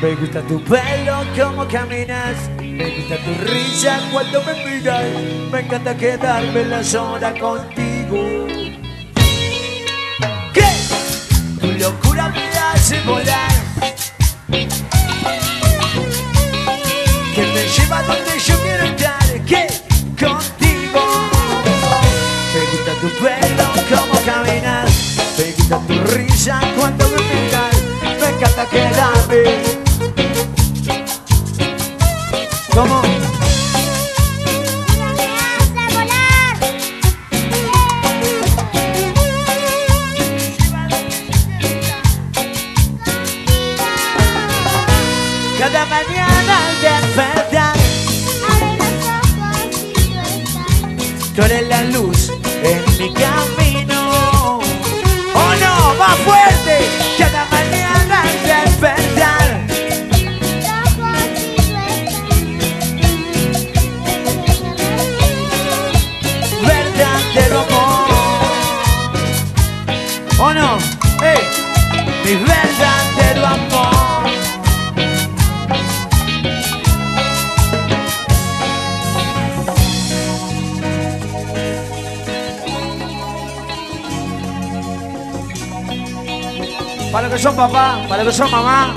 Me gusta tu pelo, cómo caminas. Me gusta tu risa cuando me miras. Me encanta quedarme en la zona contigo. ¿Qué? Tu locura me hace volar. Que me lleva donde yo quiero estar. ¿Qué? Contigo. Me gusta tu pelo, cómo caminas. Me gusta tu risa cuando me miras. Me encanta quedarme. ¿Cómo? Cada mañana al despertar, abre los ojos y tú estás. tú eres la luz en mi camino. ¡Oh no! ¡Más fuerte! Cada mañana al despertar, Los ojos y tú estás. verdadero amor. ¡Oh no! ¡Ey! Mi verdadero amor. Para los que son papá, para los que son mamá.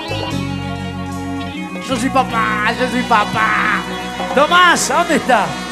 Yo soy papá, yo soy papá. Tomás, ¿a dónde está?